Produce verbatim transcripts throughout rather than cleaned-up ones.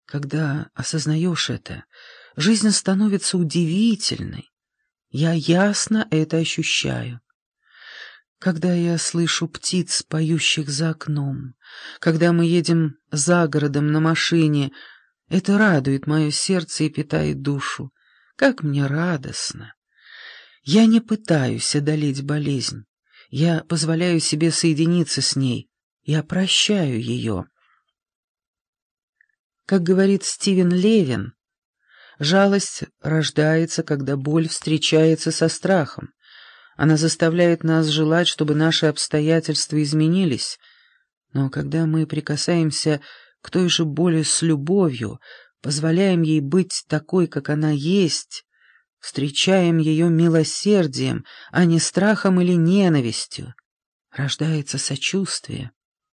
Когда осознаешь это, жизнь становится удивительной. Я ясно это ощущаю. Когда я слышу птиц, поющих за окном, когда мы едем за городом на машине, это радует мое сердце и питает душу. Как мне радостно! Я не пытаюсь одолеть болезнь. Я позволяю себе соединиться с ней. Я прощаю ее. Как говорит Стивен Левин, жалость рождается, когда боль встречается со страхом. Она заставляет нас желать, чтобы наши обстоятельства изменились. Но когда мы прикасаемся к той же боли с любовью, позволяем ей быть такой, как она есть, встречаем ее милосердием, а не страхом или ненавистью, рождается сочувствие.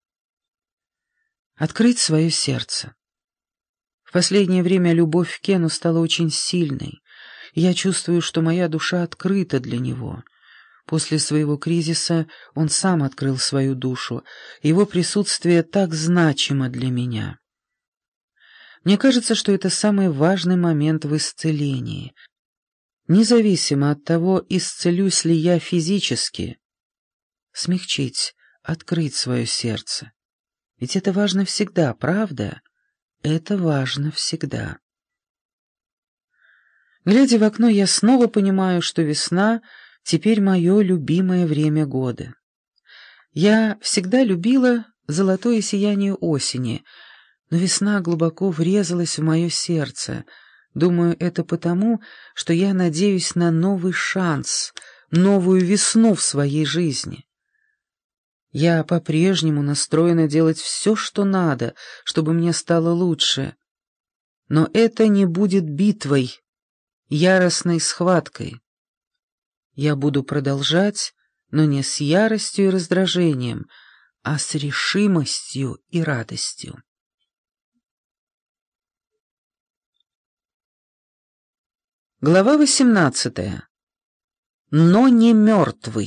Открыть свое сердце. В последнее время любовь к Кену стала очень сильной, и я чувствую, что моя душа открыта для него. После своего кризиса он сам открыл свою душу, его присутствие так значимо для меня. Мне кажется, что это самый важный момент в исцелении. Независимо от того, исцелюсь ли я физически, смягчить, открыть свое сердце. Ведь это важно всегда, правда? Это важно всегда. Глядя в окно, я снова понимаю, что весна — теперь мое любимое время года. Я всегда любила золотое сияние осени, но весна глубоко врезалась в мое сердце. Думаю, это потому, что я надеюсь на новый шанс, новую весну в своей жизни. Я по-прежнему настроена делать все, что надо, чтобы мне стало лучше. Но это не будет битвой, яростной схваткой. Я буду продолжать, но не с яростью и раздражением, а с решимостью и радостью. Глава восемнадцатая. Но не мертвый.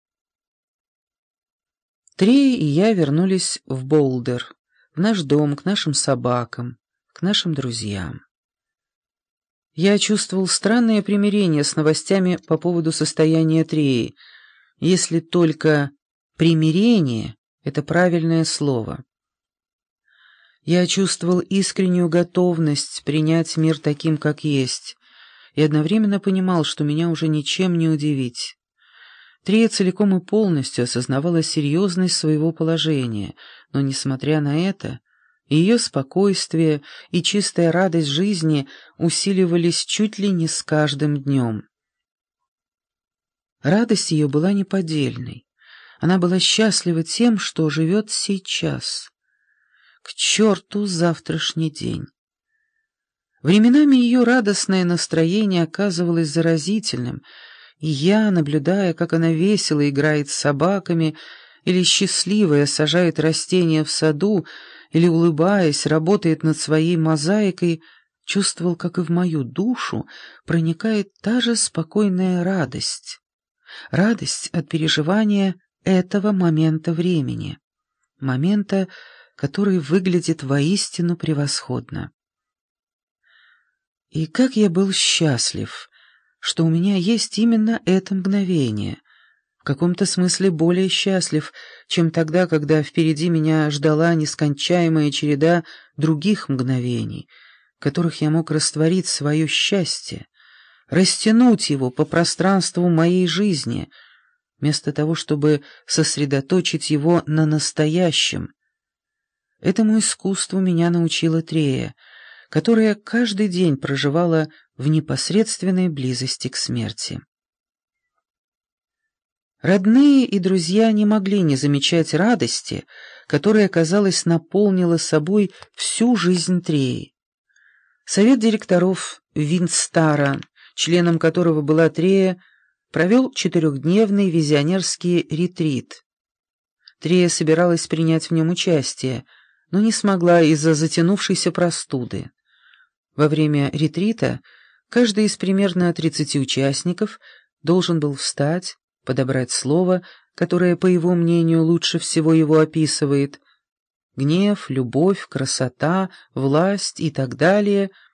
Трея и я вернулись в Болдер, в наш дом, к нашим собакам, к нашим друзьям. Я чувствовал странное примирение с новостями по поводу состояния Треи, если только примирение — это правильное слово. Я чувствовал искреннюю готовность принять мир таким, как есть, и одновременно понимал, что меня уже ничем не удивить. Трея целиком и полностью осознавала серьезность своего положения, но, несмотря на это, ее спокойствие и чистая радость жизни усиливались чуть ли не с каждым днем. Радость ее была неподдельной. Она была счастлива тем, что живет сейчас. К черту завтрашний день. Временами ее радостное настроение оказывалось заразительным, и я, наблюдая, как она весело играет с собаками или счастливая сажает растения в саду, или, улыбаясь, работает над своей мозаикой, чувствовал, как и в мою душу проникает та же спокойная радость. Радость от переживания этого момента времени. Момента, который выглядит воистину превосходно. И как я был счастлив, что у меня есть именно это мгновение, в каком-то смысле более счастлив, чем тогда, когда впереди меня ждала нескончаемая череда других мгновений, в которых я мог растворить свое счастье, растянуть его по пространству моей жизни, вместо того, чтобы сосредоточить его на настоящем. Этому искусству меня научила Трея, которая каждый день проживала в непосредственной близости к смерти. Родные и друзья не могли не замечать радости, которая, казалось, наполнила собой всю жизнь Треи. Совет директоров Виндстара, членом которого была Трея, провел четырехдневный визионерский ретрит. Трея собиралась принять в нем участие, но не смогла из-за затянувшейся простуды. Во время ретрита каждый из примерно тридцати участников должен был встать, подобрать слово, которое, по его мнению, лучше всего его описывает, Гнев, любовь, красота, власть и так далее —